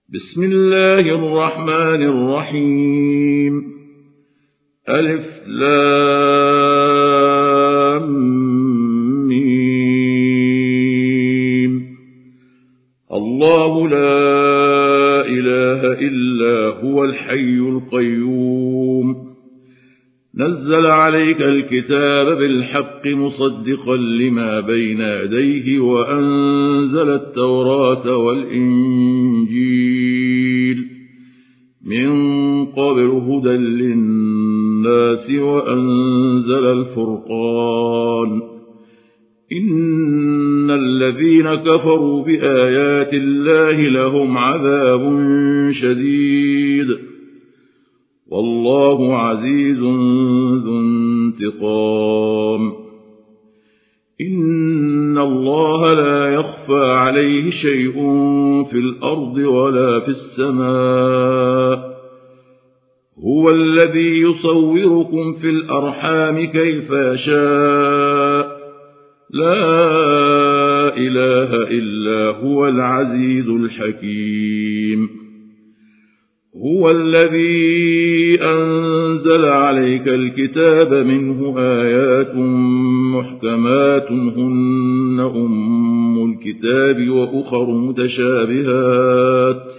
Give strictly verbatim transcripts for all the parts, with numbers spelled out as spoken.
بسم الله الرحمن الرحيم. ألف لام ميم. الله لا إله إلا هو الحي القيوم. نزل عليك الكتاب بالحق مصدقا لما بين يديه وأنزل التوراة والإنجيل من قبل هدى للناس وأنزل الفرقان. إن الذين كفروا بآيات الله لهم عذاب شديد والله عزيز ذو انتقام. إن الله لا يخفى عليه شيء في الأرض ولا في السماء. هو الذي يصوركم في الأرحام كيف يشاء. لا إله إلا هو العزيز الحكيم. هو الذي أنزل عليك الكتاب منه آيات محكمات هن أم الكتاب وأخر متشابهات.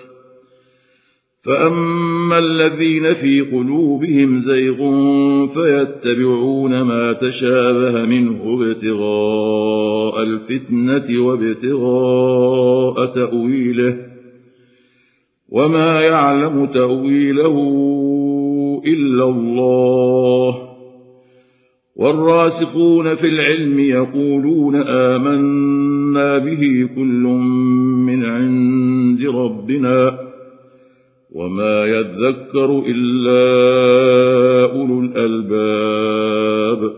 فأما الذين في قلوبهم زيغ فيتبعون ما تشابه منه ابتغاء الفتنة وابتغاء تأويله وما يعلم تأويله إلا الله. والراسخون في العلم يقولون آمنا به كل من عند ربنا وما يذكر إلا أولو الألباب.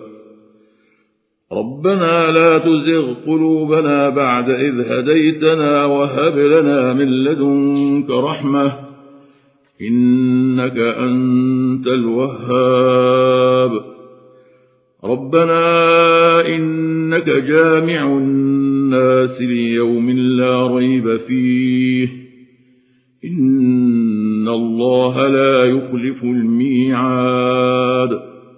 ربنا لا تزغ قلوبنا بعد إذ هديتنا وهب لنا من لدنك رحمة إنك أنت الوهاب. ربنا إنك جامع الناس ليوم لا ريب فيه إن الله لا يخلف الميعاد.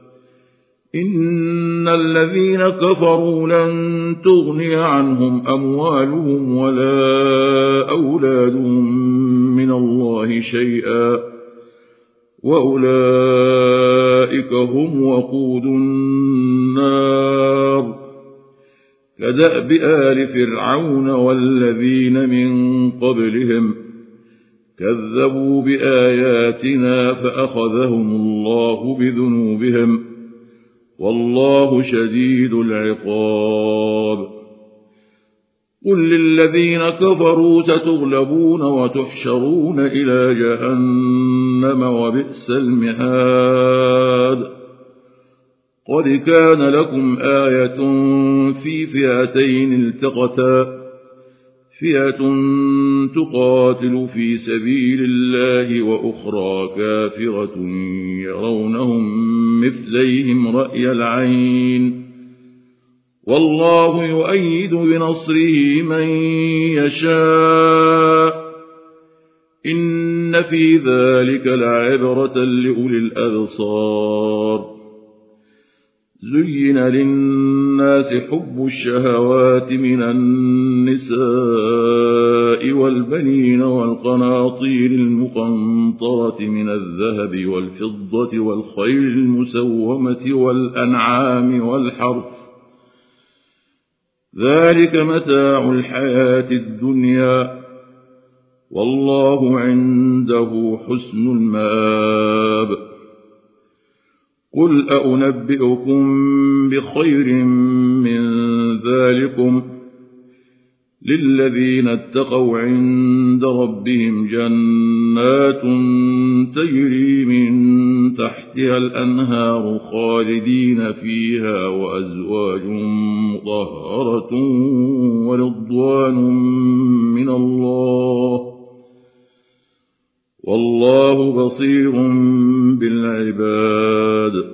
إن الذين كفروا لن تغني عنهم أموالهم ولا أولادهم من الله شيئا وأولئك هم وقود النار. كدأب آل فرعون والذين من قبلهم كذبوا بآياتنا فأخذهم الله بذنوبهم والله شديد العقاب. قل للذين كفروا ستغلبون وتحشرون إلى جهنم وبئس المهاد. قد كان لكم آية في فئتين التقتا فئة تقاتل في سبيل الله وأخرى كافرة يرونهم مثليهم رأي العين والله يؤيد بنصره من يشاء. إن في ذلك لعبرة لأولي الأبصار. زين للناس حب الشهوات من النساء والبنين والقناطير المقنطرة من الذهب والفضة والخيل المسومة والأنعام والحرث ذلك متاع الحياة الدنيا والله عنده حسن المآب. قل أنبئكم بخير من ذلكم للذين اتقوا عند ربهم جنات تجري من تحتها الأنهار خالدين فيها وأزواج مطهرة ورضوان من الله والله بصير بالعباد.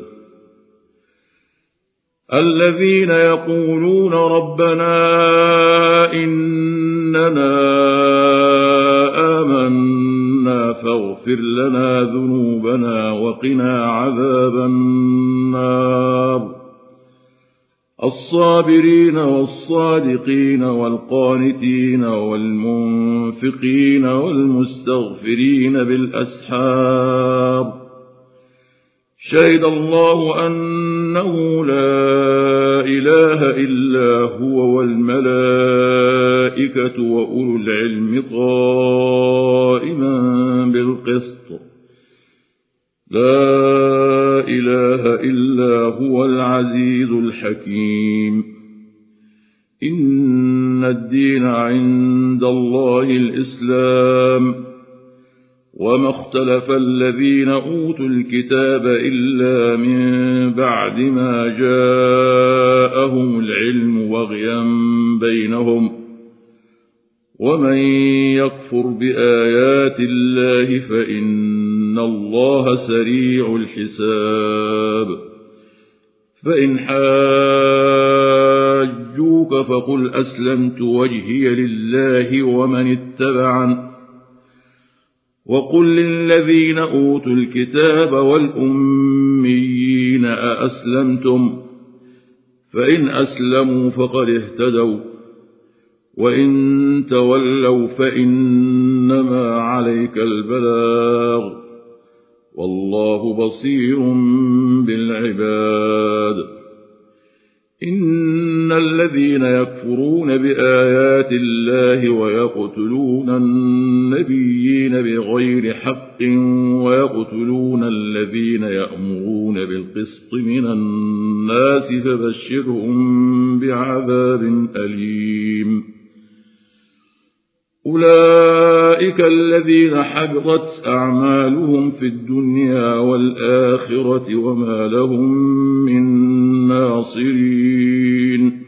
الذين يقولون ربنا إننا آمنا ربنا فاغفر لنا ذنوبنا وقنا عذاب النار الصابرين والصادقين والقانتين والمنفقين والمستغفرين بالأسحار شهد الله أنه لا إله إلا هو والملائكة وأولو العلم قائما بالقسط لا إله إلا هو العزيز الحكيم إن الدين عند الله الإسلام وما اختلف الذين أوتوا الكتاب إلا من بعد ما جاءهم العلم بغيا بينهم ومن يكفر بآيات الله فإن الله سريع الحساب فإن حاجوك فقل أسلمت وجهي لله ومن اتبعن وقل للذين أوتوا الكتاب والأميين أأسلمتم فإن أسلموا فقد اهتدوا وإن تولوا فإنما عليك البلاغ والله بصير بالعباد إن الذين يكفرون بآيات الله ويقتلون النبيين بغير حق ويقتلون الذين يأمرون بالقسط من الناس فبشرهم بعذاب أليم أولئك الذين حبطت أعمالهم في الدنيا والآخرة وما لهم من ناصرين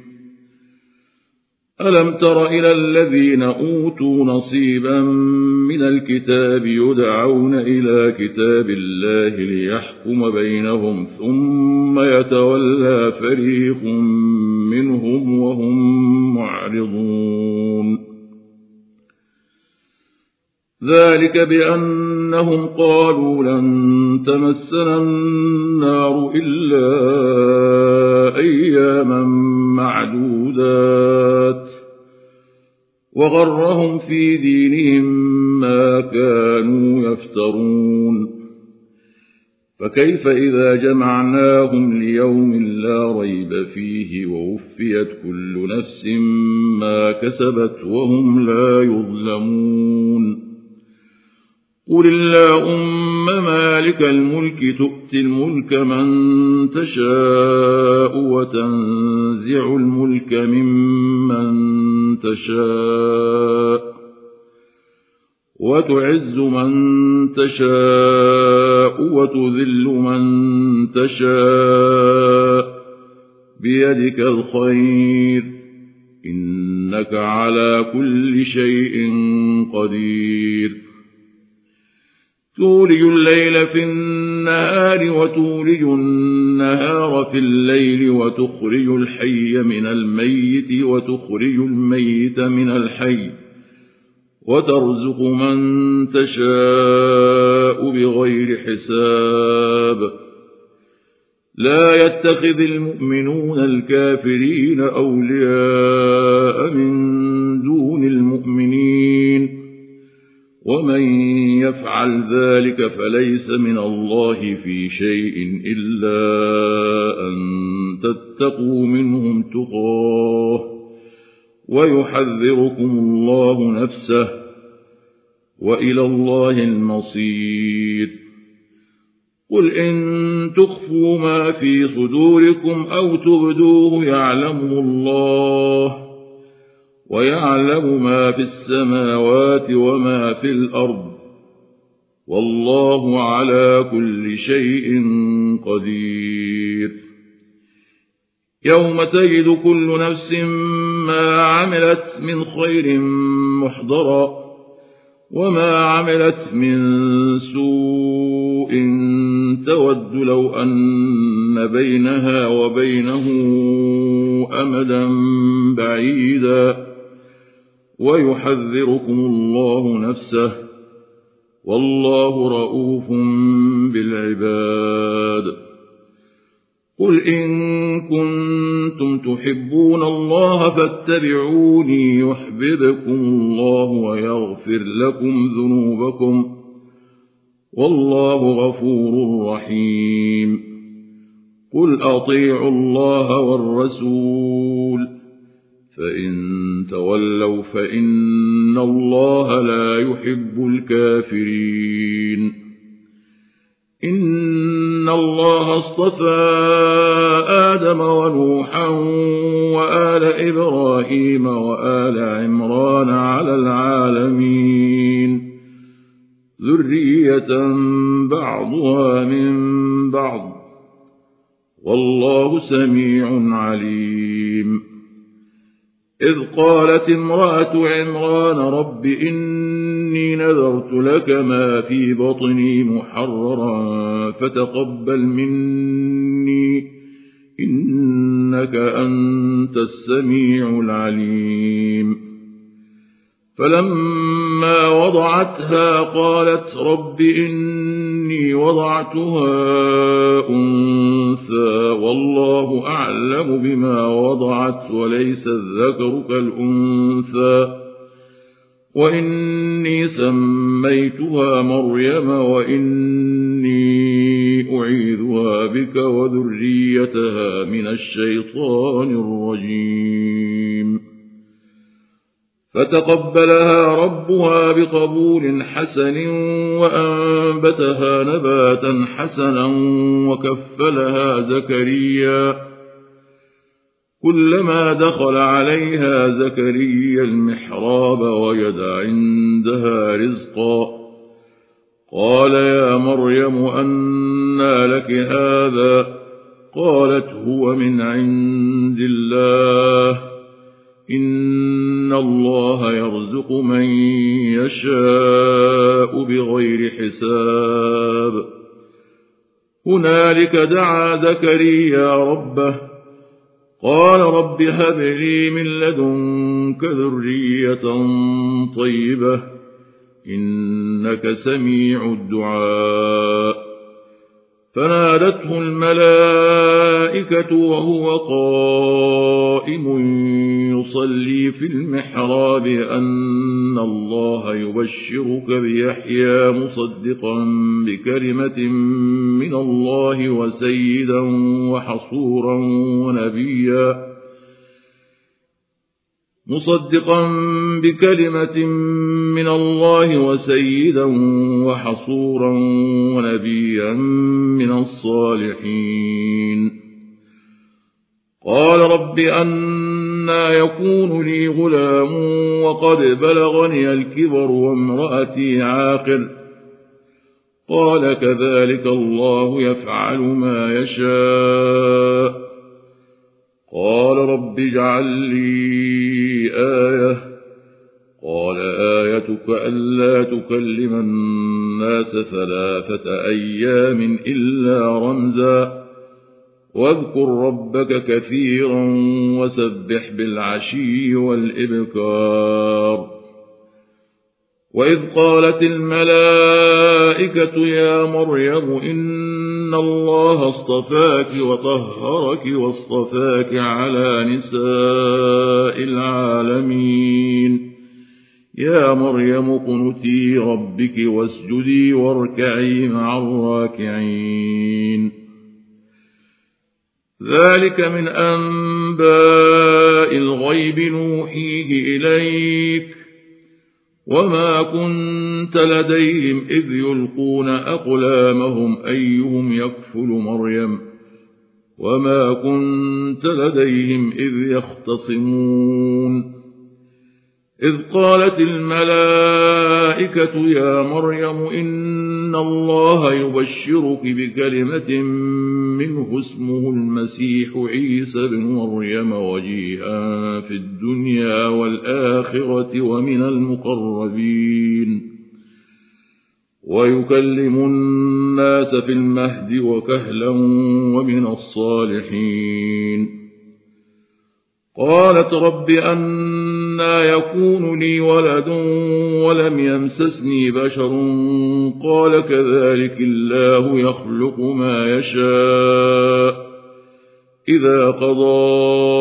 ألم تر إلى الذين أوتوا نصيبا من الكتاب يدعون إلى كتاب الله ليحكم بينهم ثم يتولى فريق منهم وهم معرضون ذلك بأنهم قالوا لن تمسنا النار إلا أياما معدودات وغرهم في دينهم ما كانوا يفترون فكيف إذا جمعناهم ليوم لا ريب فيه ووفيت كل نفس ما كسبت وهم لا يظلمون قل اللهم مالك الملك تؤتي الملك من تشاء وتنزع الملك ممن تشاء وتعز من تشاء وتذل من تشاء بيدك الخير إنك على كل شيء قدير تولج الليل في النهار وتولج النهار في الليل وتخرج الحي من الميت وتخرج الميت من الحي وترزق من تشاء بغير حساب لا يتخذ المؤمنون الكافرين أولياء من دون المؤمنين ومن يفعل ذلك فليس من الله في شيء إلا أن تتقوا منهم تقاه ويحذركم الله نفسه وإلى الله المصير قل إن تخفوا ما في صدوركم أو تبدوه يعلمه الله ويعلم ما في السماوات وما في الأرض والله على كل شيء قدير يوم تجد كل نفس ما عملت من خير محضرا وما عملت من سوء تود لو أن بينها وبينه أمدا بعيدا ويحذركم الله نفسه والله رؤوف بالعباد. قل إن كنتم تحبون الله فاتبعوني يحببكم الله ويغفر لكم ذنوبكم والله غفور رحيم. قل أطيعوا الله والرسول فإن تولوا فإن الله لا يحب الكافرين. إن الله اصطفى آدم ونوحا وآل إبراهيم وآل عمران على العالمين ذرية بعضها من بعض والله سميع عليم. إذ قالت امرأة عمران رب إني نذرت لك ما في بطني محررا فتقبل مني إنك أنت السميع العليم. فلما وضعتها قالت رب إني وضعتها أنثى والله أعلم بما وضعت وليس الذكر كالأنثى وإني سميتها مريم وإني أعيذها بك وذريتها من الشيطان الرجيم. فتقبلها ربها بقبول حسن وأنبتها نباتا حسنا وكفلها زكريا. كلما دخل عليها زكريا المحراب وجد عندها رزقا قال يا مريم أنى لك هذا قالت هو من عند الله إن الله يرزق من يشاء بغير حساب. هنالك دعا زكريا ربه قال رب هب لي من لدنك ذرية طيبة إنك سميع الدعاء. فنادته الملائكة وهو قائم يصلي في المحراب أن الله يبشرك بيحيى مصدقا بكلمة من الله وسيدا وحصورا ونبيا مصدقا بكلمة من الله وسيدا وحصورا ونبيا من الصالحين. قال رب أنى يكون لي غلام وقد بلغني الكبر وامرأتي عاقر قال كذلك الله يفعل ما يشاء. قال رب اجعل لي آية قال آيتك ألا تكلم الناس ثلاثة أيام إلا رمزا واذكر ربك كثيرا وسبح بالعشي والإبكار. وإذ قالت الملائكة يا مريم إن الله اصطفاك وطهرك واصطفاك على نساء العالمين يا مريم اقنتي ربك واسجدي واركعي مع الراكعين. ذلك من أنباء الغيب نوحيه إليك وما كنت لديهم إذ يلقون أقلامهم أيهم يكفل مريم وما كنت لديهم إذ يختصمون. إذ قالت الملائكة يا مريم إن الله يبشرك بكلمة منه اسمه المسيح عيسى بن مريم وجيها في الدنيا والآخرة ومن المقربين ويكلم الناس في المهد وكهلا ومن الصالحين. قالت رب أن أنى يكون لي ولد ولم يمسسني بشر قال كذلك الله يخلق ما يشاء إذا قضى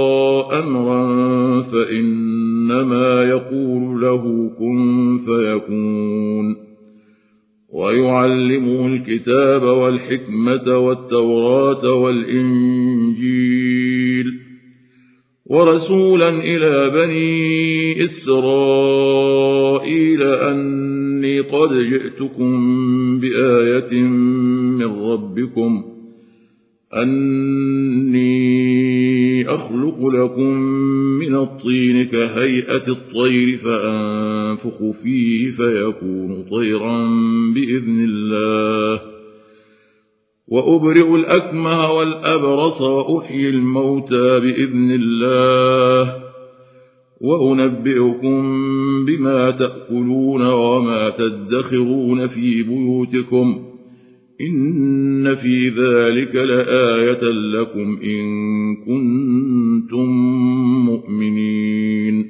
أمرا فإنما يقول له كن فيكون ويعلمه الكتاب والحكمة والتوراة والإنجيل ورسولا إلى بني إسرائيل أني قد جئتكم بآية من ربكم أني أخلق لكم من الطين كهيئة الطير فأنفخ فيه فيكون طيرا بإذن الله وأبرئ الأكمه والأبرص وأحيي الموتى بإذن الله وأنبئكم بما تأكلون وما تدخرون في بيوتكم إن في ذلك لآية لكم إن كنتم مؤمنين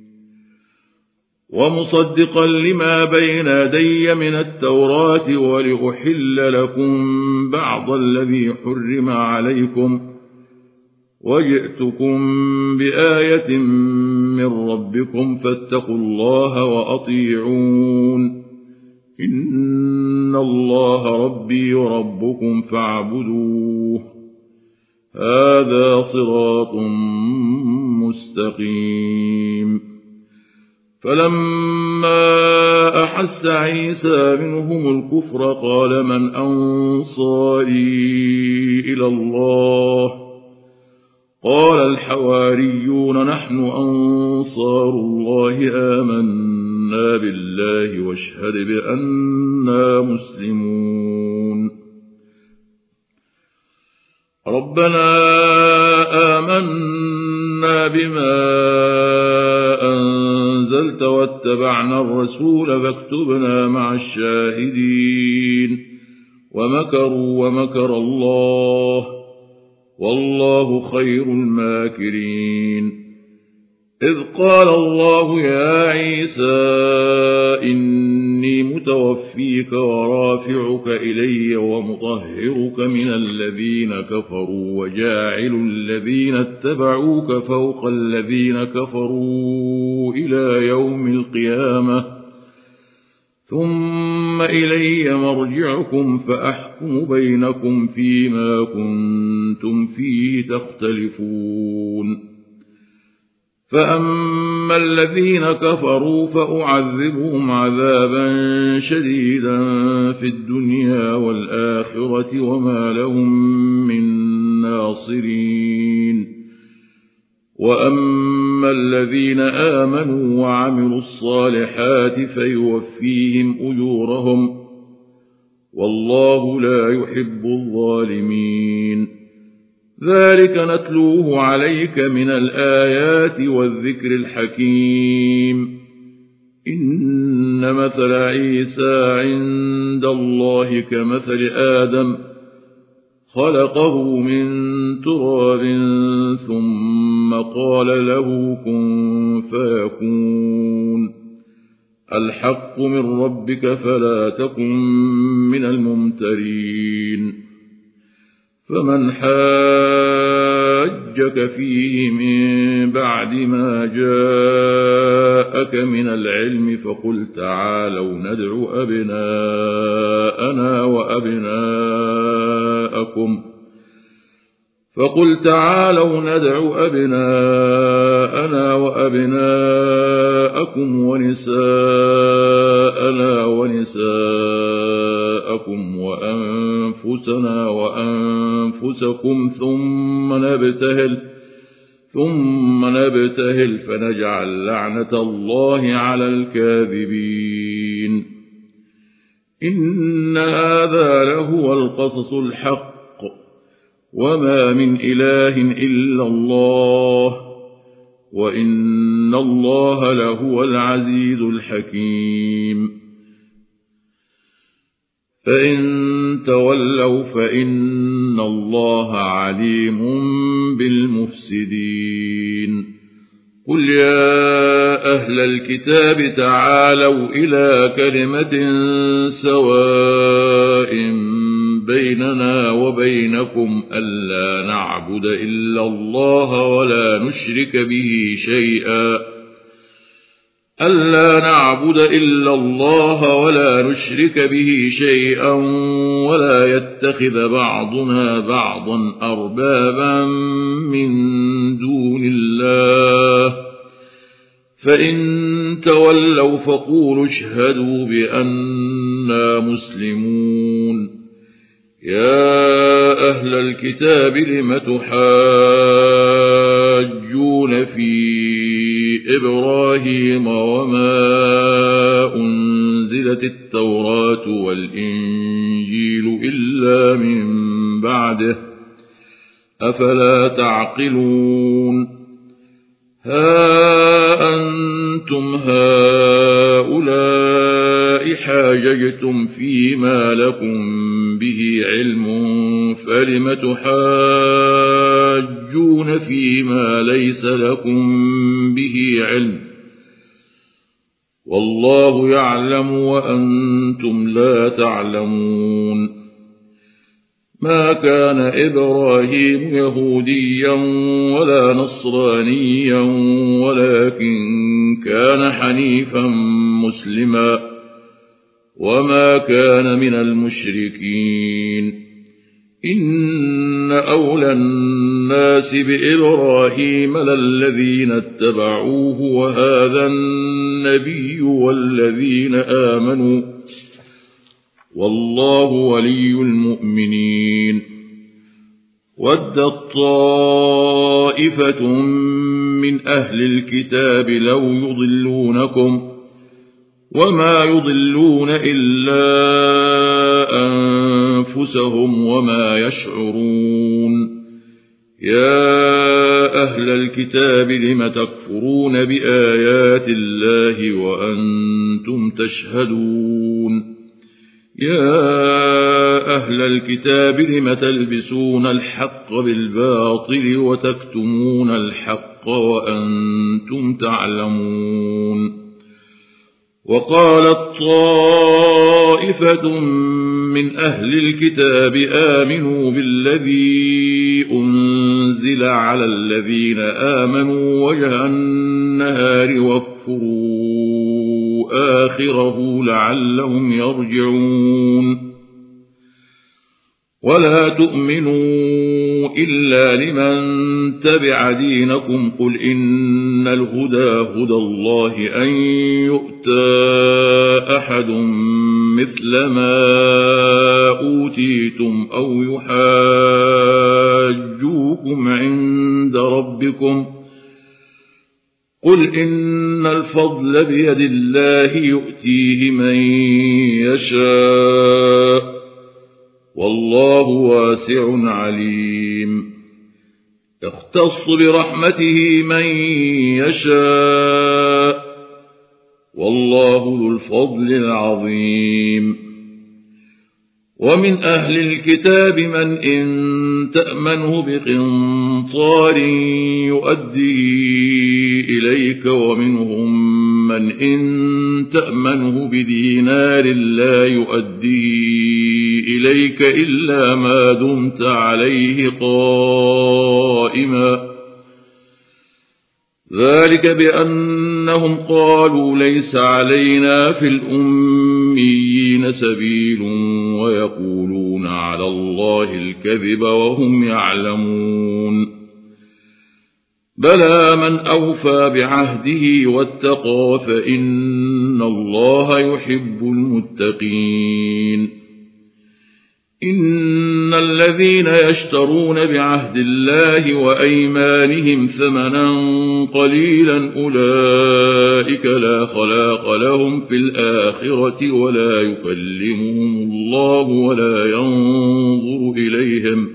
ومصدقا لما بين يدي من التوراة ولأحل لكم بعض الذي حرم عليكم وجئتكم بآية من ربكم فاتقوا الله وأطيعون إن الله ربي وربكم فاعبدوه هذا صراط مستقيم فلما أحس عيسى منهم الكفر قال من أنصاري إلى الله قال الحواريون نحن أنصار الله آمنا بالله واشهد بأننا مسلمون ربنا آمنا بما أنزلت واتبعنا الرسول فاكتبنا مع الشاهدين ومكروا ومكر الله والله خير الماكرين إذ قال الله يا عيسى إني متوفيك ورافعك إلي ومطهرك من الذين كفروا وجاعل الذين اتبعوك فوق الذين كفروا إلى يوم القيامة ثم إلي مرجعكم فأحكم بينكم فيما كنتم فيه تختلفون فأما الذين كفروا فأعذبهم عذابا شديدا في الدنيا والآخرة وما لهم من ناصرين وأما الذين آمنوا وعملوا الصالحات فيوفيهم أجورهم والله لا يحب الظالمين ذلك نتلوه عليك من الآيات والذكر الحكيم إن مثل عيسى عند الله كمثل آدم خلقه من تراب ثم قال له كن فيكون الحق من ربك فلا تكن من الممترين فمن حاجك فيه من بعد ما جاءك من العلم فقل تعالوا ندع أبناءنا وأبناءكم فقل تعالوا ندع أبناءنا وأبناءكم ونساءنا ونساءكم وأنفسنا وأنفسكم ثم نبتهل ثم نبتهل فنجعل لعنة الله على الكاذبين إن هذا لهو القصص الحق وما من إله إلا الله وإن الله لهو العزيز الحكيم فإن تولوا فإن الله عليم بالمفسدين قل يا أهل الكتاب تعالوا إلى كلمة سواء بيننا وبينكم ألا نعبد إلا الله ولا نشرك به شيئا ألا نعبد إلا الله ولا نشرك به شيئا ولا يتخذ بعضنا بعضا أربابا من دون الله فإن تولوا فقولوا اشهدوا بأننا مسلمون يا أهل الكتاب لم تحاجون في إبراهيم وما أنزلت التوراة والإنجيل إلا من بعده أفلا تعقلون ها أنتم هؤلاء حاججتم فيما لكم به علم فلم تحاجون فيما ليس لكم به علم والله يعلم وأنتم لا تعلمون ما كان إبراهيم يهوديا ولا نصرانيا ولكن كان حنيفا مسلما وما كان من المشركين إن أولى الناس بإبراهيم للذين اتبعوه وهذا النبي والذين آمنوا والله ولي المؤمنين ودت طائفة من أهل الكتاب لو يضلونكم وما يضلون إلا أنفسهم وما يشعرون يا أهل الكتاب لم تكفرون بآيات الله وأنتم تشهدون يا أهل الكتاب لم تلبسون الحق بالباطل وتكتمون الحق وأنتم تعلمون وقالت طائفة من أهل الكتاب آمنوا بالذي أنزل على الذين آمنوا وجه النهار واكفروا آخره لعلهم يرجعون ولا تؤمنوا إلا لمن تبع دينكم قل إن الهدى هدى الله أن يؤتى أحد مثل ما أوتيتم أو يحاجوكم عند ربكم قل إن الفضل بيد الله يؤتيه من يشاء والله واسع عليم يختص برحمته من يشاء والله ذو الفضل العظيم ومن أهل الكتاب من إن تأمنه بقنطار يؤديه إليك ومنهم من إن تأمنه بدينار لا يؤديه إليك إلا ما دمت عليه قائما ذلك بأنهم قالوا ليس علينا في الأميين سبيل ويقولون على الله الكذب وهم يعلمون بلى من أوفى بعهده واتقى فإن الله يحب المتقين إن الذين يشترون بعهد الله وأيمانهم ثمنا قليلا أولئك لا خلاق لهم في الآخرة ولا يكلمهم الله ولا ينظر إليهم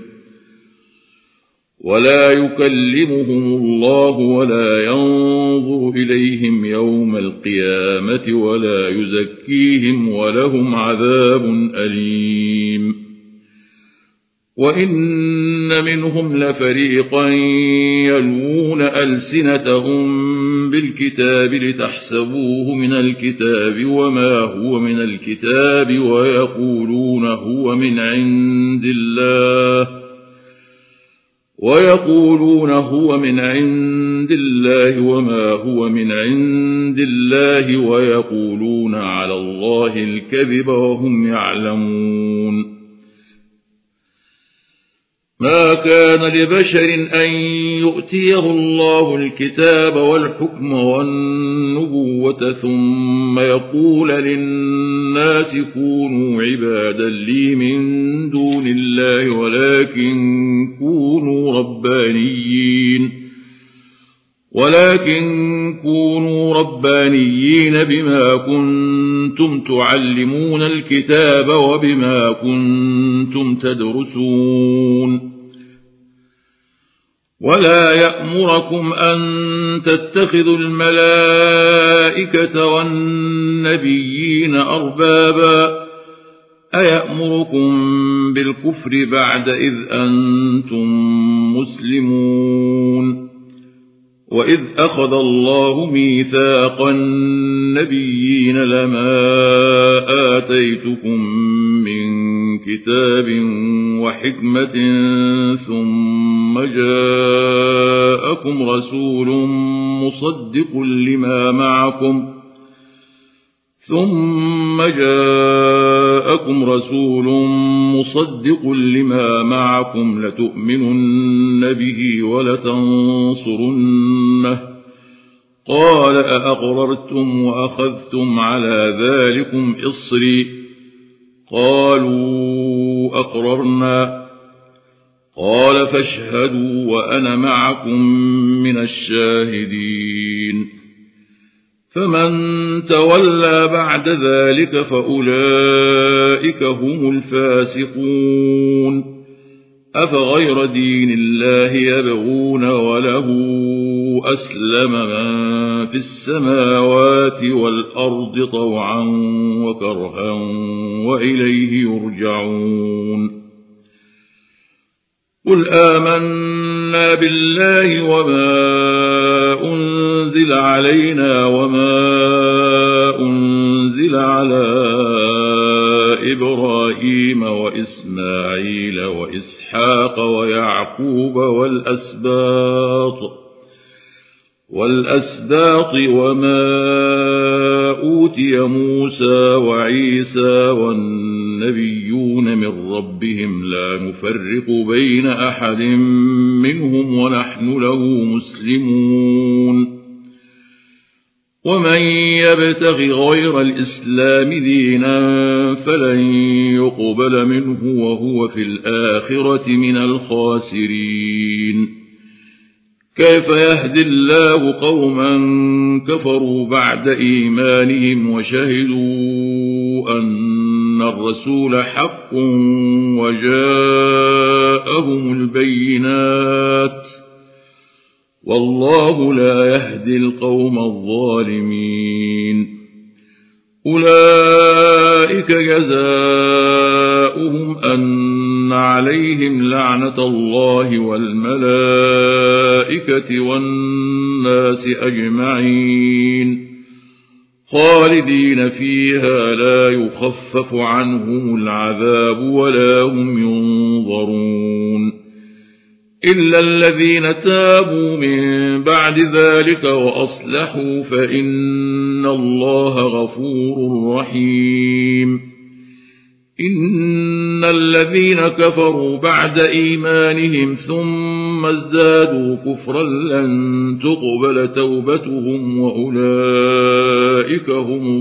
ولا يكلمهم الله ولا ينظر إليهم يوم القيامة ولا يزكيهم ولهم عذاب أليم وإن منهم لفريقا يلوون ألسنتهم بالكتاب لتحسبوه من الكتاب وما هو من الكتاب ويقولون هو من عند الله ويقولون هو من عند الله وما هو من عند الله ويقولون على الله الكذب وهم يعلمون. ما كان لبشر أن يؤتيه الله الكتاب والحكم والنبوة ثم يقول للناس كونوا عبادا لي من دون الله ولكن كونوا ربانيين ولكن كونوا ربانيين بما كنتم تعلمون الكتاب وبما كنتم تدرسون. ولا يأمركم أن تتخذوا الملائكة والنبيين أربابا أيأمركم بالكفر بعد إذ أنتم مسلمون. وإذ أخذ الله ميثاق النبيين لما آتيتكم من كتاب وحكمة ثم جاءكم رسول مصدق لما معكم ثم جاءكم رسول مصدق لما معكم لتؤمنن به ولتنصرنه قال أأقررتم وأخذتم على ذلكم إصري قالوا أقررنا قال فاشهدوا وأنا معكم من الشاهدين. فمن تولى بعد ذلك فأولئك هم الفاسقون. أفغير دين الله يبغون وله أسلم من في السماوات والأرض طوعا وكرها وإليه يرجعون. قل آمنا بالله وما أنزل علينا وما أنزل على إبراهيم وإسماعيل وإسحاق ويعقوب والأسباط والأسباط وما أوتي موسى وعيسى والنبيون من ربهم لا نفرق بين أحد منهم ونحن له مسلمون. ومن يبتغ غير الإسلام دينا فلن يقبل منه وهو في الآخرة من الخاسرين. كيف يهدي الله قوما كفروا بعد إيمانهم وشهدوا أن الرسول حق وجاءهم البينات والله لا يهدي القوم الظالمين. أولئك جزاؤهم أن عليهم لعنة الله والملائكة والناس أجمعين خالدين فيها لا يخفف عنهم العذاب ولا هم ينظرون إلا الذين تابوا من بعد ذلك وأصلحوا فإن الله غفور رحيم. إن الذين كفروا بعد إيمانهم ثم ازدادوا كفرا لن تقبل توبتهم وأولئك هم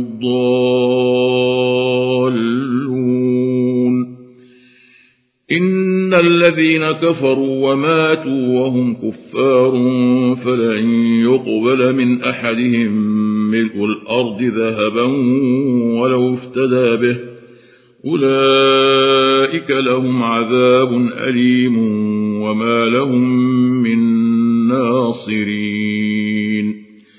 الضالون. إن الذين كفروا وماتوا وهم كفار فلن يقبل من أحدهم ملء الأرض ذهبا ولو افتدى به أولئك لهم عذاب أليم وما لهم من ناصرين.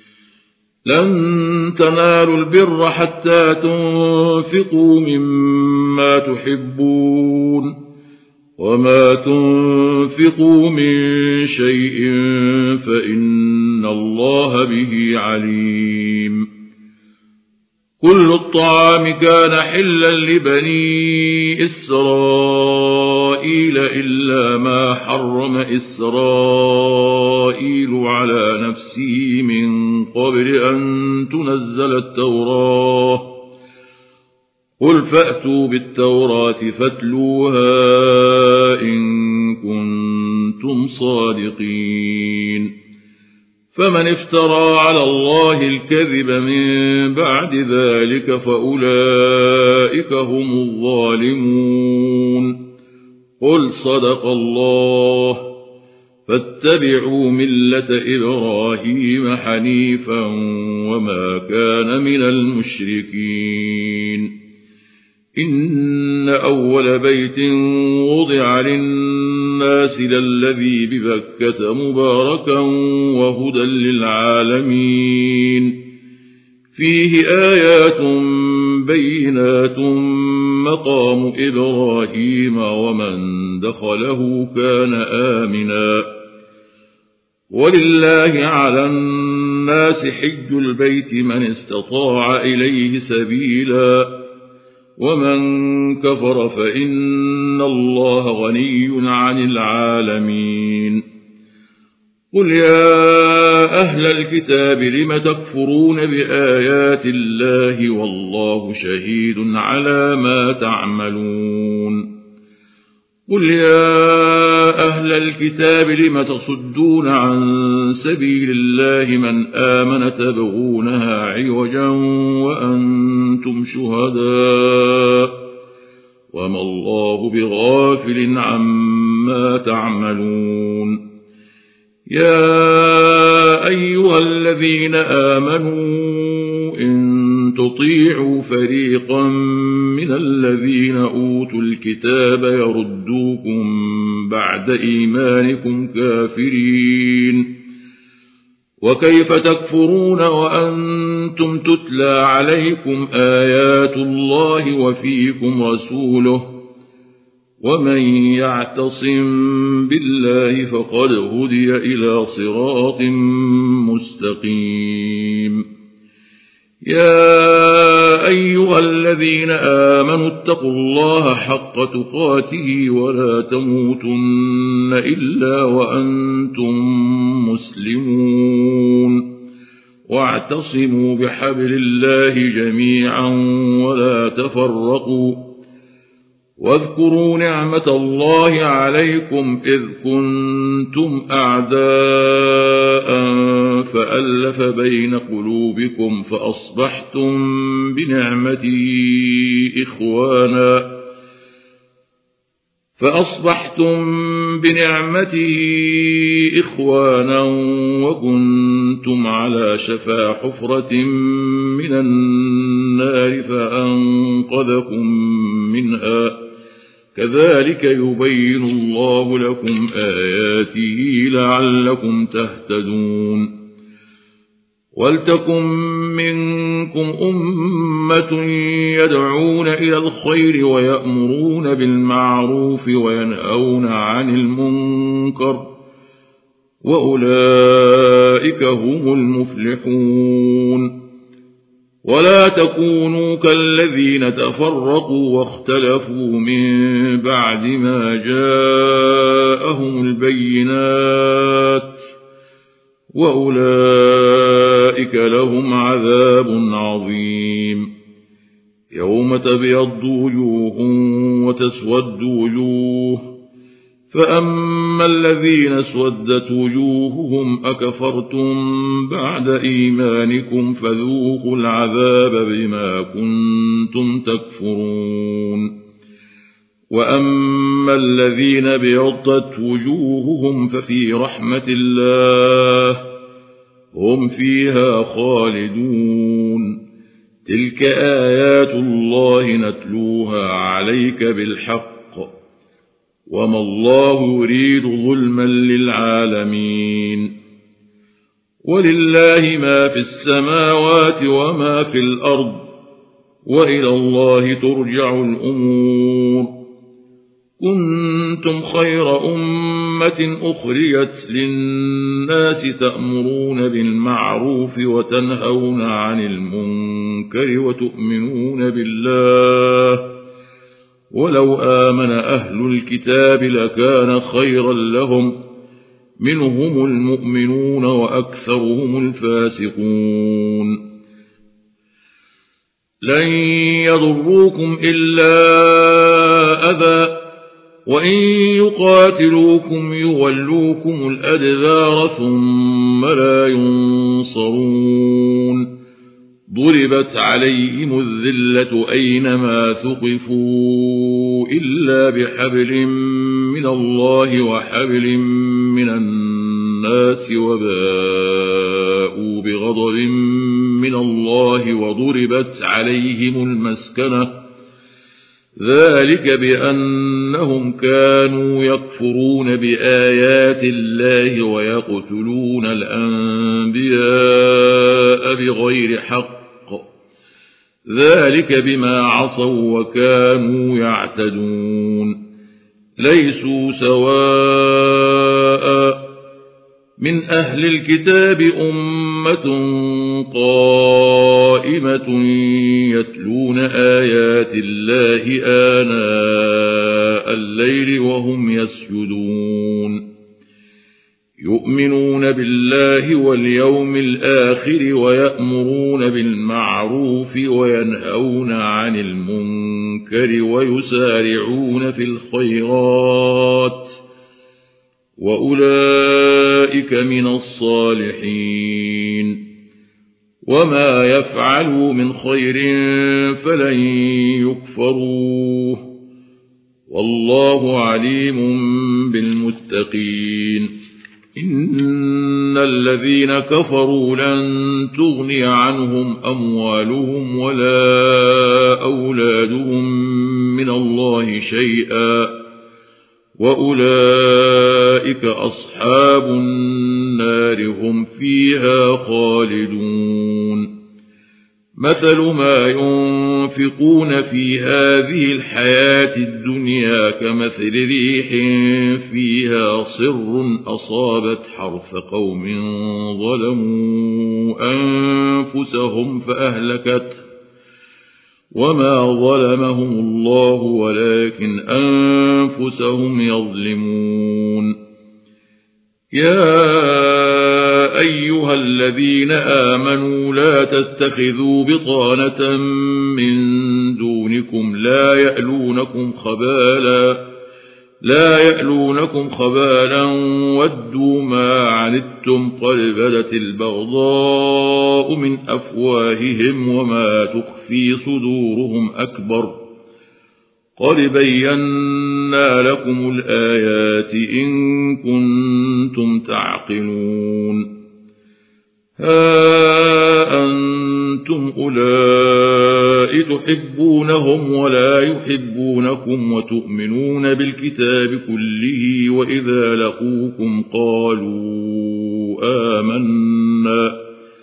لن تنالوا البر حتى تنفقوا مما تحبون وما تنفقوا من شيء فإن الله به عليم كل الطعام كان حلا لبني إسرائيل إلا ما حرم إسرائيل على نفسه من قبل أن تنزل التوراة قل فأتوا بالتوراة فاتلوها إن كنتم صادقين فمن افترى على الله الكذب من بعد ذلك فأولئك هم الظالمون قل صدق الله فاتبعوا ملة إبراهيم حنيفا وما كان من المشركين إن أول بيت وضع للناس للذي ببكة مباركا وهدى للعالمين فيه آيات بينات مقام إبراهيم ومن دخله كان آمنا ولله على الناس حج البيت من استطاع إليه سبيلا ومن كفر فإن الله غني عن العالمين قل يا أهل الكتاب لم تكفرون بآيات الله والله شهيد على ما تعملون قل يا أهل الكتاب لم تصدون عن سبيل الله من آمن تبغونها عوجا وأنتم شهداء وما الله بغافل عما تعملون يا أيها الذين آمنوا إن تطيعوا فريقا من الذين أوتوا الكتاب يردوكم بعد إيمانكم كافرين وكيف تكفرون وأنتم تتلى عليكم آيات الله وفيكم رسوله ومن يعتصم بالله فقد هدي إلى صراط مستقيم يا أيها الذين آمنوا اتقوا الله حق تقاته ولا تموتن إلا وأنتم مسلمون واعتصموا بحبل الله جميعا ولا تفرقوا واذكروا نعمة الله عليكم إذ كنتم أعداء فألف بين قلوبكم فأصبحتم بنعمته إخوانا فأصبحتم بنعمته إخوانا وكنتم على شفا حفرة من النار فأنقذكم منها كذلك يبين الله لكم آياته لعلكم تهتدون ولتكن منكم أمة يدعون إلى الخير ويأمرون بالمعروف وينهون عن المنكر وأولئك هم المفلحون ولا تكونوا كالذين تفرقوا واختلفوا من بعد ما جاءهم البينات وأولئك لهم عذاب عظيم يوم تبيض وجوه وتسود وجوه فأما الذين اسودت وجوههم أكفرتم بعد إيمانكم فذوقوا العذاب بما كنتم تكفرون وأما الذين بيضت وجوههم ففي رحمة الله هم فيها خالدون تلك آيات الله نتلوها عليك بالحق وما الله يريد ظلما للعالمين ولله ما في السماوات وما في الأرض وإلى الله ترجع الأمور كنتم خير أمة أخرجت للناس تأمرون بالمعروف وتنهون عن المنكر وتؤمنون بالله ولو آمن أهل الكتاب لكان خيرا لهم منهم المؤمنون وأكثرهم الفاسقون لن يضروكم إلا أذى وإن يقاتلوكم يولوكم الأدبار ثم لا ينصرون ضربت عليهم الذلة أينما ثقفوا إلا بحبل من الله وحبل من الناس وباءوا بغضب من الله وضربت عليهم المسكنة ذلك بأنهم كانوا يكفرون بآيات الله ويقتلون الأنبياء بغير حق ذلك بما عصوا وكانوا يعتدون ليسوا سواء من أهل الكتاب أمة قائمة يتلون آيات الله آناء الليل وهم يسجدون يؤمنون بالله واليوم الآخر ويأمرون بالمعروف وينهون عن المنكر ويسارعون في الخيرات وأولئك من الصالحين وما يفعلوا من خير فلن يكفروه والله عليم بالمتقين إن الذين كفروا لن تغني عنهم أموالهم ولا أولادهم من الله شيئا وأولئك أصحاب النار هم فيها خالدون مثل ما ينفقون في هذه الحياة الدنيا كمثل ريح فيها صر أصابت حرث قوم ظلموا أنفسهم فأهلكته وما ظلمهم الله ولكن أنفسهم يظلمون يا أيها الذين آمنوا لا تتخذوا بطانة من دونكم لا يألونكم خبالا لا يألونكم خبالا ودوا ما عنتم قد بدت البغضاء من أفواههم وما تخفي صدورهم أكبر قد بينا لكم الآيات إن كنتم تعقلون ها أنتم أولئك تحبونهم ولا يحبونكم وتؤمنون بالكتاب كله وإذا لقوكم قالوا آمنا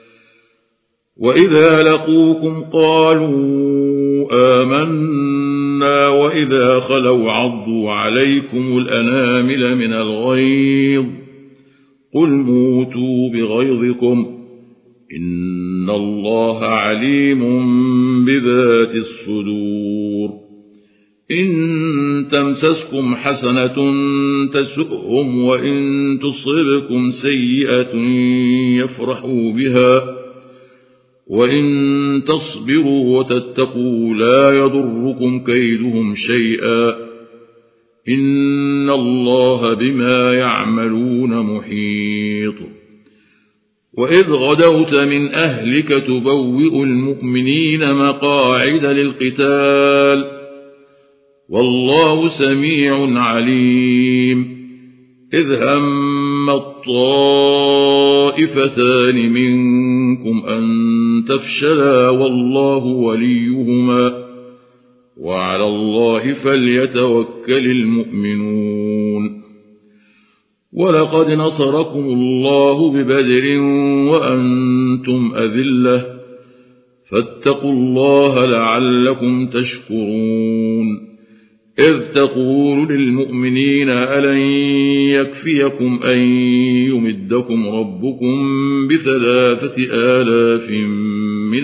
وإذا لقوكم قالوا آمنا وإذا خلوا عضوا عليكم الأنامل من الغيظ قل موتوا بغيظكم إن الله عليم بذات الصدور إن تمسسكم حسنة تسؤهم وإن تصبكم سيئة يفرحوا بها وإن تصبروا وتتقوا لا يضركم كيدهم شيئا إن الله بما يعملون محيط وإذ غدوت من أهلك تبوئ المؤمنين مقاعد للقتال والله سميع عليم إذ هم الطائفتان منكم أن تفشلا والله وليهما وعلى الله فليتوكل المؤمنون ولقد نصركم الله ببدر وأنتم أذلة فاتقوا الله لعلكم تشكرون إذ تقول للمؤمنين ألن يكفيكم أن يمدكم ربكم بثلاثة آلاف من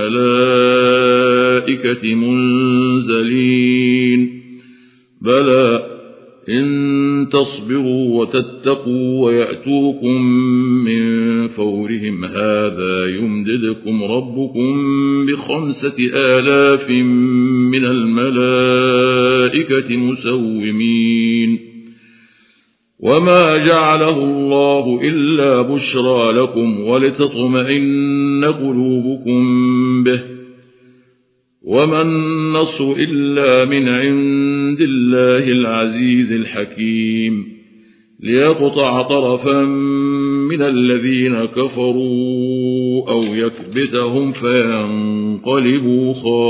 الملائكة منزلين بلى إن تصبروا وتتقوا ويأتوكم من فورهم هذا يمددكم ربكم بخمسة آلاف من الملائكة مسومين وما جعله الله إلا بشرى لكم ولتطمئن قلوبكم به وما النصر إلا من عند الله العزيز الحكيم ليقطع طرفا من الذين كفروا أو يكبتهم فينقلبوا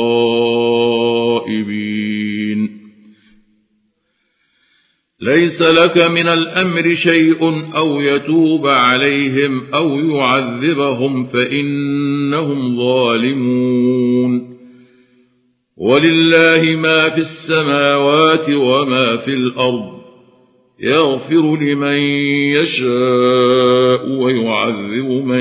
خائبين ليس لك من الأمر شيء أو يتوب عليهم أو يعذبهم فإنهم ظالمون ولله ما في السماوات وما في الأرض يغفر لمن يشاء ويعذب من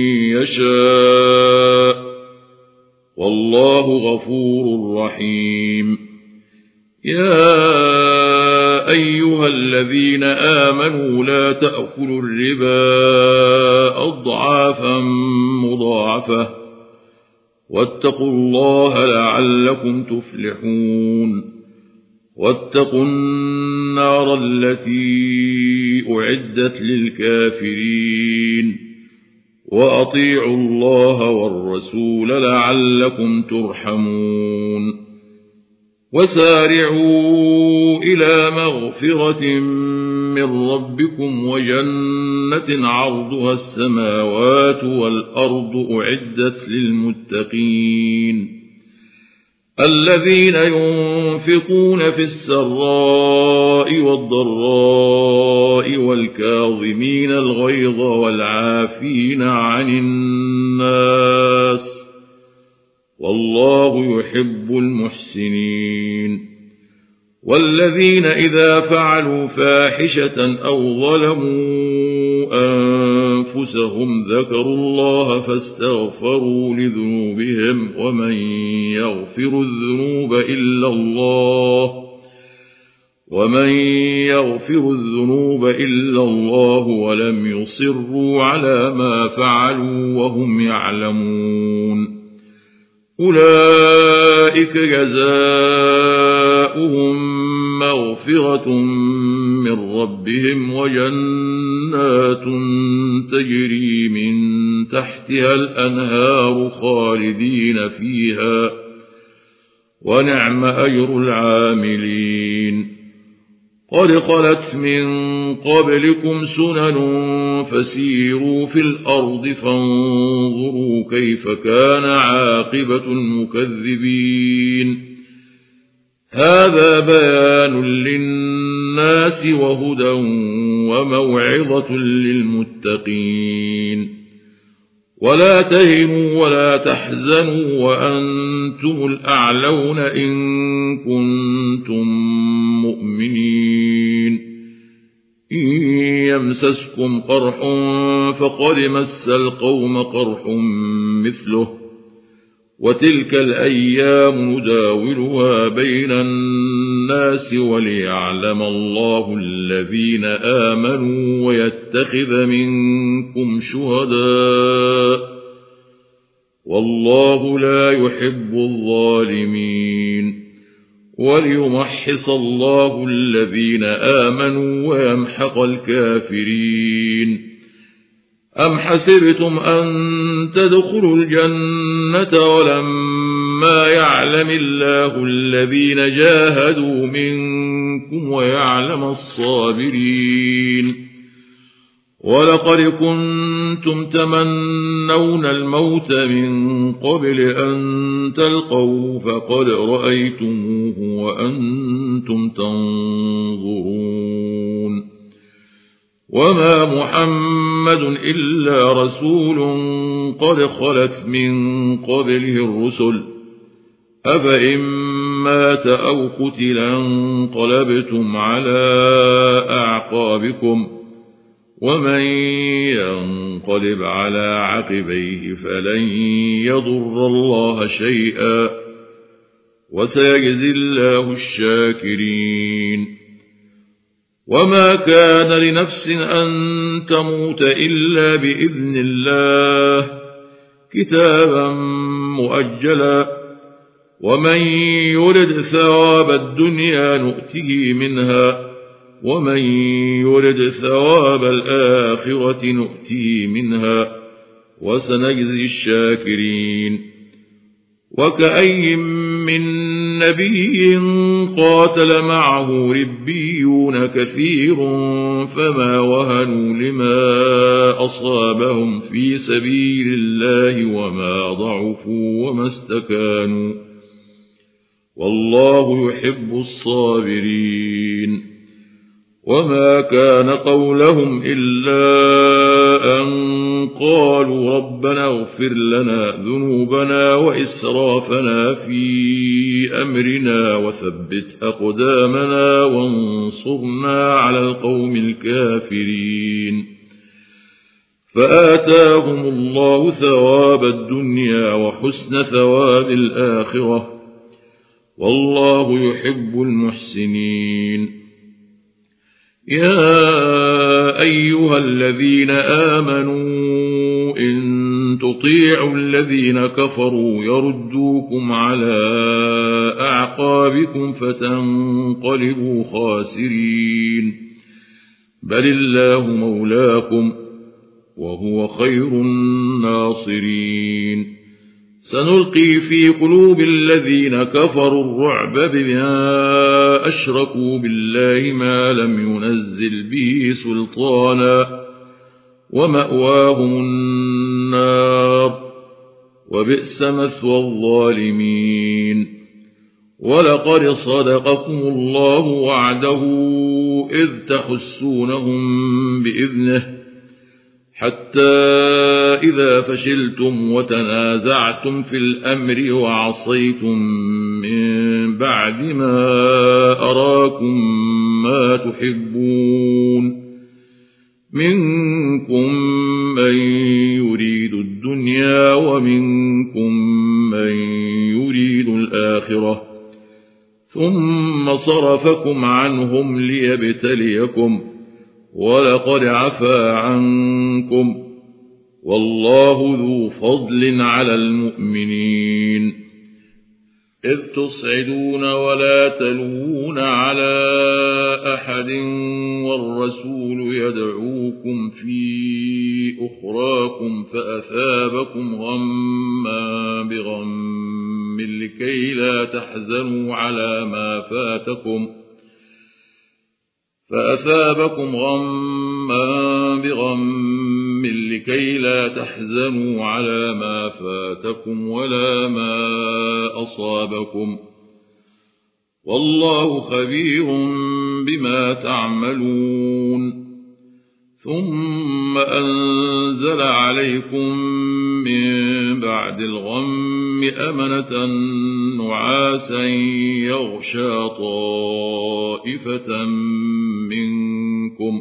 يشاء والله غفور رحيم يا أيها الذين آمنوا لا تأكلوا الربا أضعافا مضاعفة واتقوا الله لعلكم تفلحون واتقوا النار التي أعدت للكافرين وأطيعوا الله والرسول لعلكم ترحمون وسارعوا إلى مغفرة من ربكم وجنة عرضها السماوات والأرض أعدت للمتقين الذين ينفقون في السراء والضراء والكاظمين الغيظ والعافين عن الناس والله يحب المحسنين والذين إذا فعلوا فاحشة أو ظلموا أنفسهم ذكروا الله فاستغفروا لذنوبهم ومن يغفر الذنوب إلا الله ومن يغفر الذنوب إلا الله ولم يصروا على ما فعلوا وهم يعلمون أولئك جزاؤهم مغفرة من ربهم وجنات تجري من تحتها الأنهار خالدين فيها ونعم أجر العاملين قد خلت من قبلكم سنن فسيروا في الأرض فانظروا كيف كان عاقبة المكذبين هذا بيان للناس وهدى وموعظة للمتقين ولا تهنوا ولا تحزنوا وأنتم الأعلون إن كنتم مؤمنين إن يمسسكم قرح فقد مس القوم قرح مثله وتلك الأيام نداولها بين الناس وليعلم الله الذين آمنوا ويتخذ منكم شهداء والله لا يحب الظالمين وليمحص الله الذين آمنوا ويمحق الكافرين أم حسبتم أن تدخلوا الجنة ولما يعلم الله الذين جاهدوا منكم ويعلم الصابرين ولقد كنتم تمنون الموت من قبل أن تلقوه فقد رأيتموه وأنتم تنظرون وما محمد إلا رسول قد خلت من قبله الرسل أفإن مات أو قتل انقلبتم على أعقابكم ومن ينقلب على عقبيه فلن يضر الله شيئا وسيجزي الله الشاكرين وما كان لنفس أن تموت إلا بإذن الله كتابا مؤجلا ومن يرد ثواب الدنيا نؤته منها ومن يرد ثواب الآخرة نؤته منها وسنجزي الشاكرين وكأي من نبي قاتل معه ربيون كثير فما وهنوا لما أصابهم في سبيل الله وما ضعفوا وما استكانوا والله يحب الصابرين وما كان قولهم إلا أن قالوا ربنا اغفر لنا ذنوبنا وإسرافنا في أمرنا وثبت أقدامنا وانصرنا على القوم الكافرين فآتاهم الله ثواب الدنيا وحسن ثواب الآخرة والله يحب المحسنين يا أيها الذين آمنوا إن تطيعوا الذين كفروا يردوكم على أعقابكم فتنقلبوا خاسرين بل الله مولاكم وهو خير الناصرين سنلقي في قلوب الذين كفروا الرعب بما أشركوا بالله ما لم ينزل به سلطانا ومأواهم النار وبئس مثوى الظالمين ولقد صدقكم الله وعده إذ تحسونهم بإذنه حتى إذا فشلتم وتنازعتم في الأمر وعصيتم من بعد ما أراكم ما تحبون منكم من يريد الدنيا ومنكم من يريد الآخرة ثم صرفكم عنهم ليبتليكم ولقد عفا عنكم والله ذو فضل على المؤمنين إذ تصعدون ولا تلوون على أحد والرسول يدعوكم في أخراكم فأثابكم غما بغم لكي لا تحزنوا على ما فاتكم فأثابكم غما بغم لكي لا تحزنوا على ما فاتكم ولا ما أصابكم والله خبير بما تعملون ثم أنزل عليكم من بعد الغم أمنة نعاسا يغشى طائفة منكم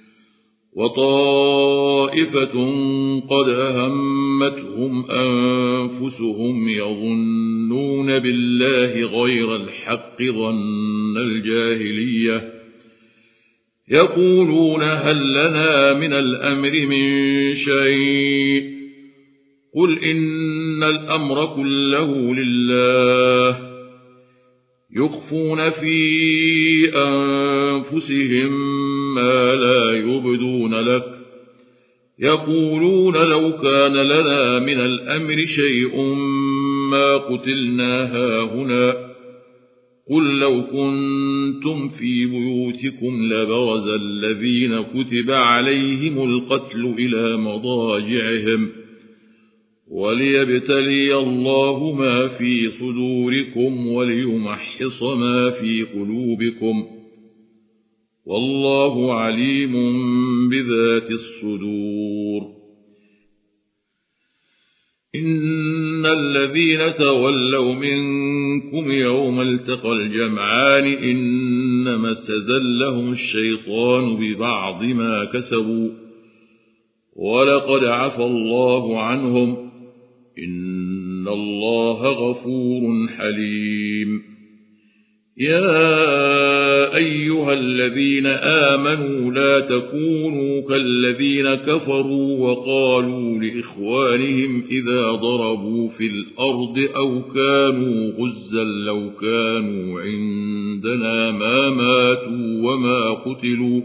وطائفة قد أهمتهم أنفسهم يظنون بالله غير الحق ظن الجاهلية يقولون هل لنا من الأمر من شيء قل إن الأمر كله لله يخفون في أنفسهم ما لا يبدون لك يقولون لو كان لنا من الأمر شيء ما قتلنا هاهنا قل لو كنتم في بيوتكم لبرز الذين كتب عليهم القتل إلى مضاجعهم وليبتلي الله ما في صدوركم وليمحص ما في قلوبكم والله عليم بذات الصدور إن الذين تولوا منكم يوم التقى الجمعان إنما استزلهم الشيطان ببعض ما كسبوا ولقد عفى الله عنهم إن الله غفور حليم. يا أيها الذين آمنوا لا تكونوا كالذين كفروا وقالوا لإخوانهم إذا ضربوا في الأرض أو كانوا غزا لو كانوا عندنا ما ماتوا وما قتلوا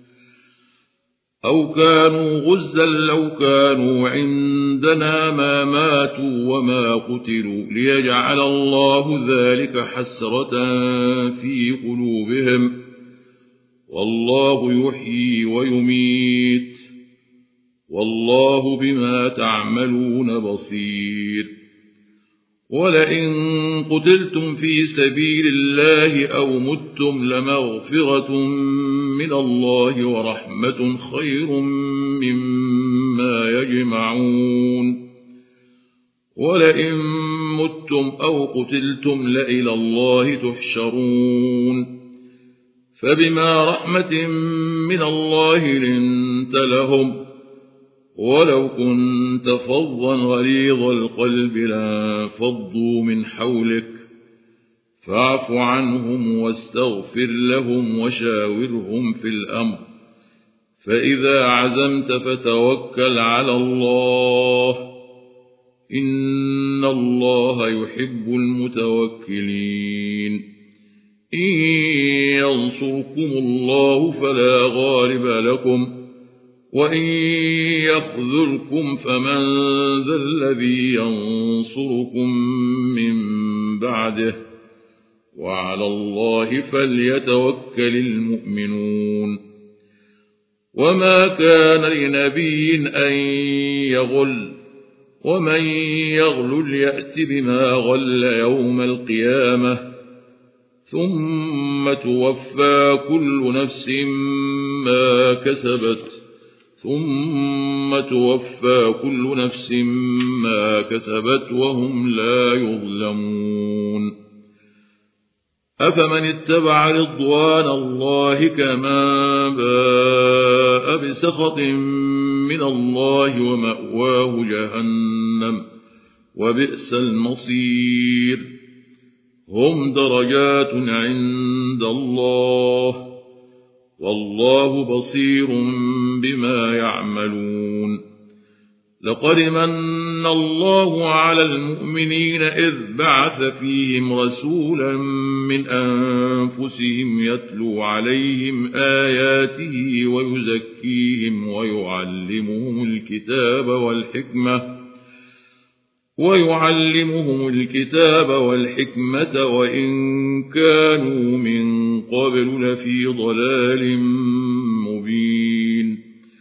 أو كانوا غزا لو كانوا عندنا ما ماتوا وما قتلوا ليجعل الله ذلك حسرة في قلوبهم والله يحيي ويميت والله بما تعملون بصير. ولئن قتلتم في سبيل الله أو متم لمغفرة من الله ورحمة خير مما يجمعون. ولئن متم أو قتلتم لإلى الله تحشرون. فبما رحمة من الله لنت لهم ولو كنت فظا غليظ القلب لانفضوا من حولك فاعف عنهم واستغفر لهم وشاورهم في الأمر فإذا عزمت فتوكل على الله إن الله يحب المتوكلين. إن ينصركم الله فلا غالب لكم وإن يخذلكم فمن ذا الذي ينصركم من بعده وعلى الله فليتوكل المؤمنون. وما كان لنبي أن يغل ومن يغل يأت بما غل يوم القيامة ثم توفى كل نفس ما كسبت ثم توفى كل نفس ما كسبت وهم لا يظلمون. أفمن اتبع رضوان الله كمن باء بسخط من الله ومأواه جهنم وبئس المصير. هم درجات عند الله والله بصير بما يعملون. لقد من الله على المؤمنين إذ بعث فيهم رسولا من أنفسهم يتلو عليهم آياته ويزكيهم ويعلمهم الكتاب والحكمة ويعلمهم الكتاب والحكمة وإن كانوا من قبل لفي ضلال مبين.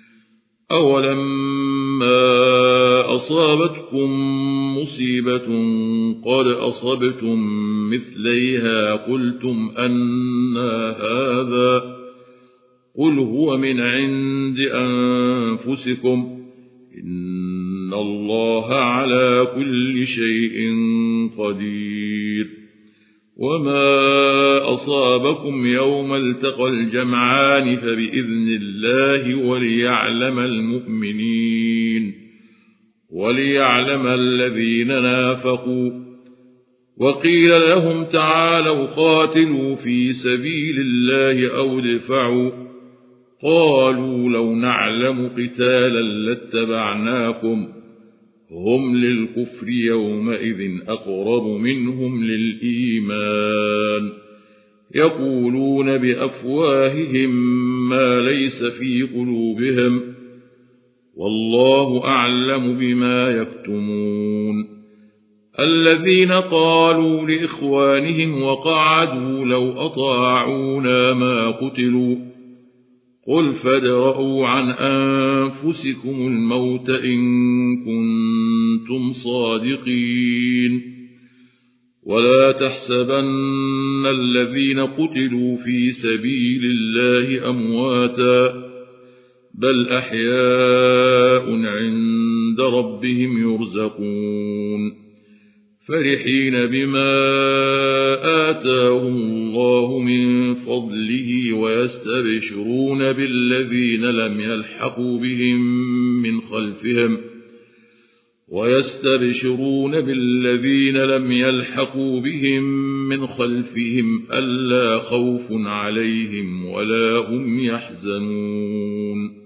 أولما أصابتكم مصيبة قد أصبتم مثليها قلتم أنى هذا قل هو من عند أنفسكم إن الله على كل شيء قدير. وما أصابكم يوم التقى الجمعان فبإذن الله وليعلم المؤمنين وليعلم الذين نافقوا. وقيل لهم تعالوا قاتلوا في سبيل الله أو ادفعوا قالوا لو نعلم قتالا لاتبعناكم هم للكفر يومئذ أقرب منهم للإيمان يقولون بأفواههم ما ليس في قلوبهم والله أعلم بما يكتمون. الذين قالوا لإخوانهم وقعدوا لو أطاعونا ما قتلوا قل فادرءوا عن أنفسكم الموت إن كنتم صادقين. ولا تحسبن الذين قتلوا في سبيل الله أمواتا بل أحياء عند ربهم يرزقون. فرحين بما آتاهم الله من فضله ويستبشرون بالذين لم يلحقوا بهم من خلفهم ويستبشرون بالذين لم يلحقوا بهم من خلفهم ألا خوف عليهم ولا هم يحزنون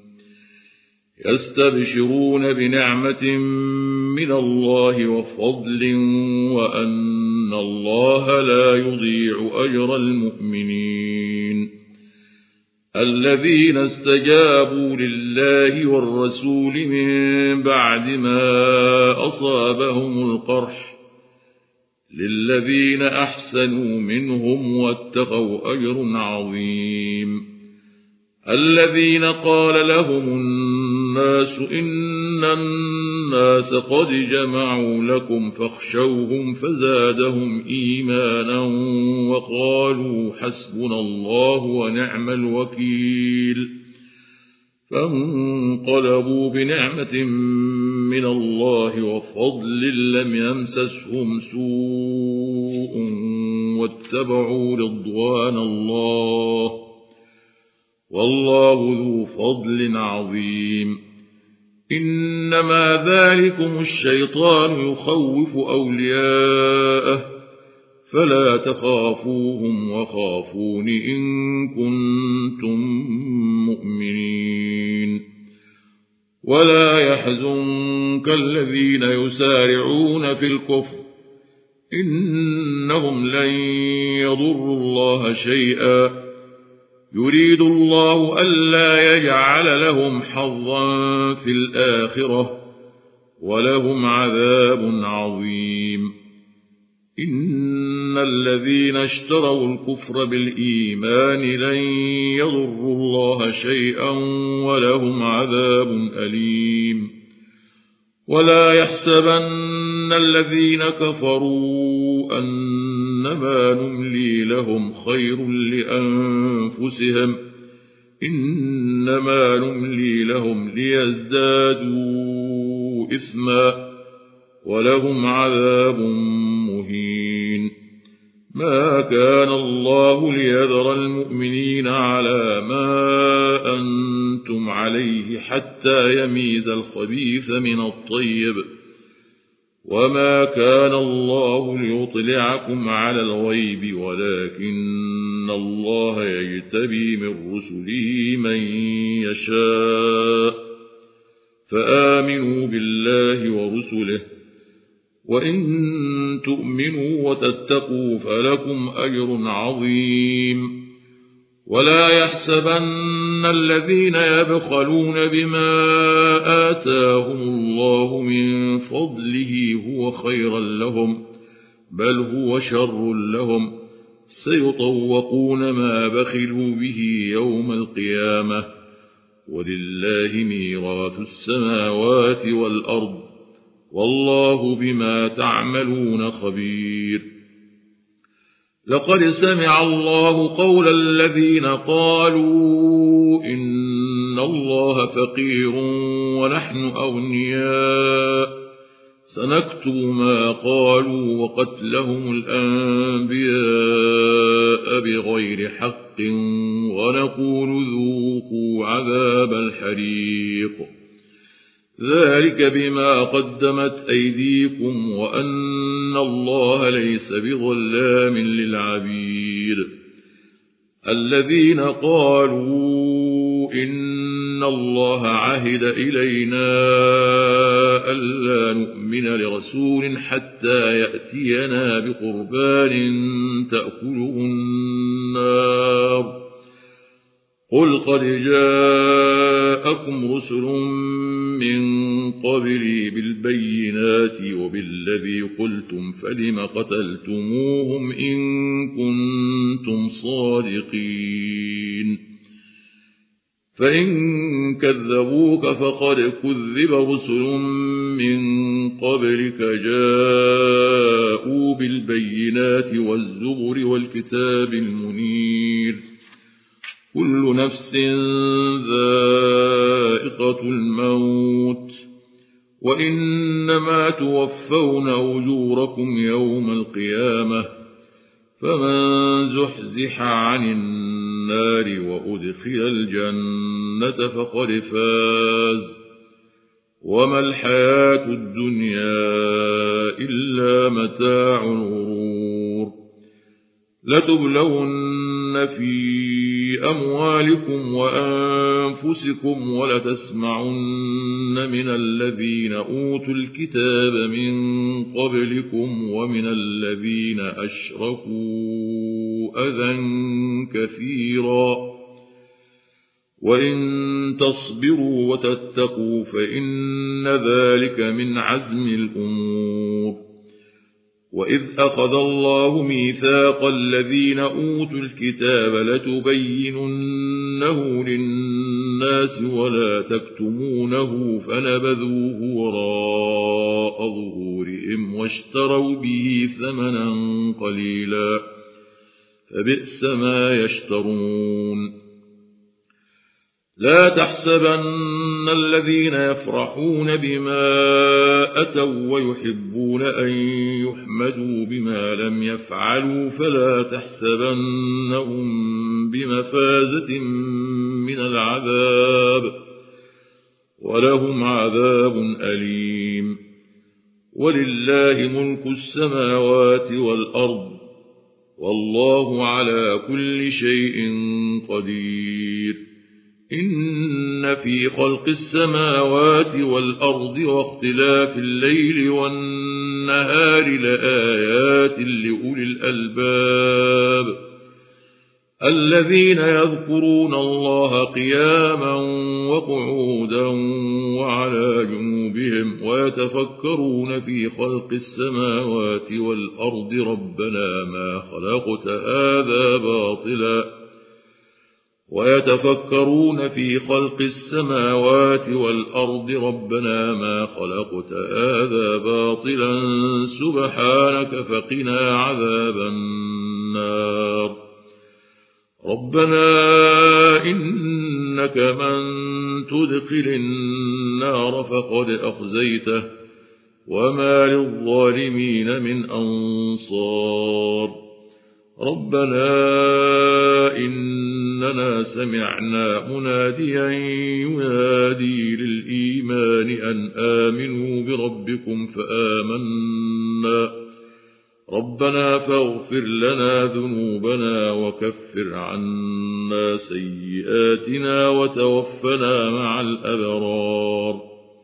يستبشرون بنعمة من الله وفضل وأن الله لا يضيع أجر المؤمنين الذين استجابوا لله والرسول من بعد ما أصابهم القرح للذين أحسنوا منهم واتقوا أجر عظيم الذين قال لهم الناس إن الناس قد جمعوا لكم فاخشوهم فزادهم إيمانا وقالوا حسبنا الله ونعم الوكيل فانقلبوا بنعمة من الله وفضل لم يمسسهم سوء واتبعوا رضوان الله والله ذو فضل عظيم إنما ذلكم الشيطان يخوف أولياءه فلا تخافوهم وخافون إن كنتم مؤمنين ولا يحزنك الذين يسارعون في الكفر إنهم لن يضروا الله شيئا يريد الله ألا يجعل لهم حظا في الآخرة ولهم عذاب عظيم إن الذين اشتروا الكفر بالإيمان لن يضروا الله شيئا ولهم عذاب أليم ولا يحسبن الذين كفروا أنما نملي لهم خير لأنفسهم إنما نملي لهم ليزدادوا إثما ولهم عذاب مهين ما كان الله ليذر المؤمنين على ما أنتم عليه حتى يميز الخبيث من الطيب وما كان الله ليطلعكم على الغيب ولكن الله يجتبي من رسله من يشاء فآمنوا بالله ورسله وإن تؤمنوا وتتقوا فلكم أجر عظيم ولا يحسبن الذين يبخلون بما آتاهم الله من فضله هو خيرا لهم بل هو شر لهم سيطوقون ما بخلوا به يوم القيامة ولله ميراث السماوات والأرض والله بما تعملون خبير لقد سمع الله قول الذين قالوا إن الله فقير ونحن أغنياء سنكتب ما قالوا وقتلهم الأنبياء بغير حق ونقول ذوقوا عذاب الحريق ذلك بما قدمت أيديكم وأن الله ليس بظلام للعبيد الذين قالوا إن الله عهد إلينا ألا نؤمن لرسول حتى يأتينا بقربان تأكله النار قل قد جاءكم رسل من قبلي بالبينات وبالذي قلتم فلم قتلتموهم إن كنتم صادقين فإن كذبوك فقد كذب رسل من قبلك جاءوا بالبينات والزبر والكتاب المنير كل نفس ذائقة الموت وإنما توفون أجوركم يوم القيامة فمن زحزح عن النار وأدخل الجنة فقد فاز وما الحياة الدنيا إلا متاع الغرور لتبلون في أموالكم وأنفسكم ولتسمعن من الذين أوتوا الكتاب من قبلكم ومن الذين أشركوا أذى كثيرا وإن تصبروا وتتقوا فإن ذلك من عزم الأمور وإذ أخذ الله ميثاق الذين أوتوا الكتاب لتبيننه للناس ولا تكتمونه فنبذوه وراء ظهورهم واشتروا به ثمنا قليلا فبئس ما يشترون لا تحسبن الذين يفرحون بما أتوا ويحبون أن يحمدوا بما لم يفعلوا فلا تحسبنهم بمفازة من العذاب ولهم عذاب أليم ولله ملك السماوات والأرض والله على كل شيء قدير إن في خلق السماوات والأرض واختلاف الليل والنهار لآيات لأولي الألباب الذين يذكرون الله قياما وقعودا وعلى جنوبهم ويتفكرون في خلق السماوات والأرض ربنا ما خلقت هذا باطلا ويتفكرون في خلق السماوات والأرض ربنا ما خلقت هذا باطلا سبحانك فقنا عذاب النار ربنا إنك من تدخل النار فقد أخزيته وما للظالمين من أنصار ربنا إننا سمعنا مناديا ينادي للإيمان أن آمنوا بربكم فآمنا ربنا فاغفر لنا ذنوبنا وكفر عنا سيئاتنا وتوفنا مع الأبرار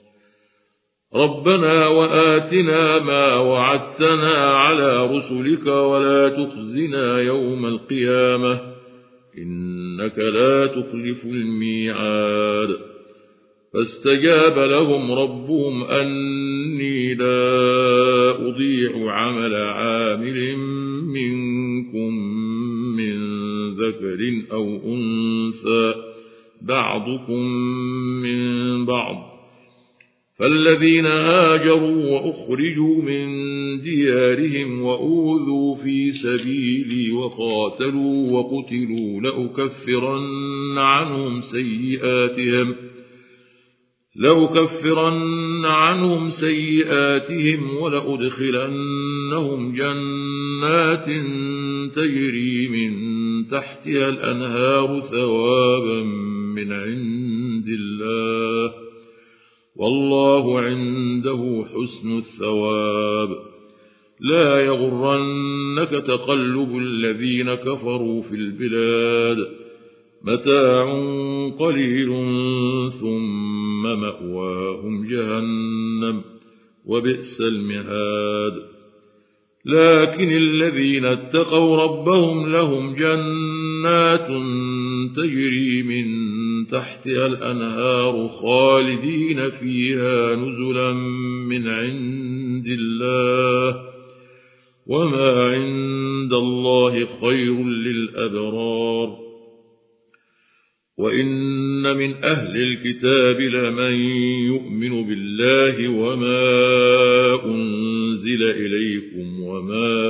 ربنا وآتنا ما وعدتنا على رسلك ولا تخزنا يوم القيامة إنك لا تخلف الميعاد فاستجاب لهم ربهم أني لا أضيع عمل عامل منكم من ذكر أو أنثى بعضكم من بعض فالذين هاجروا وأخرجوا من ديارهم وأوذوا في سبيلي وقاتلوا وقتلوا لأكفرن عنهم سيئاتهم لأكفرن عنهم سيئاتهم ولأدخلنهم جنات تجري من تحتها الأنهار ثوابا من عند الله والله عنده حسن الثواب لا يغرنك تقلب الذين كفروا في البلاد متاع قليل ثم مأواهم جهنم وبئس المهاد لكن الذين اتقوا ربهم لهم جنات تجري من تحتها الأنهار خالدين فيها نزلا من عند الله وما عند الله خير للأبرار وإن من أهل الكتاب لمن يؤمن بالله وما أنزل إليكم وما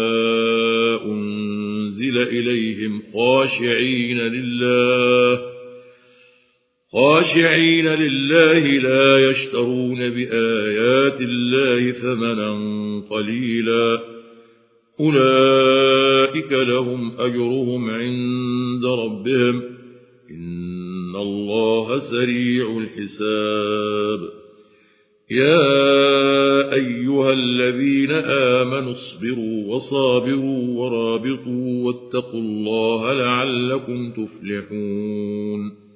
أنزل إليهم خاشعين لله خاشعين لله لا يشترون بآيات الله ثمنا قليلا أولئك لهم أجرهم عند ربهم إن الله سريع الحساب يا أيها الذين آمنوا اصبروا وصابروا ورابطوا واتقوا الله لعلكم تفلحون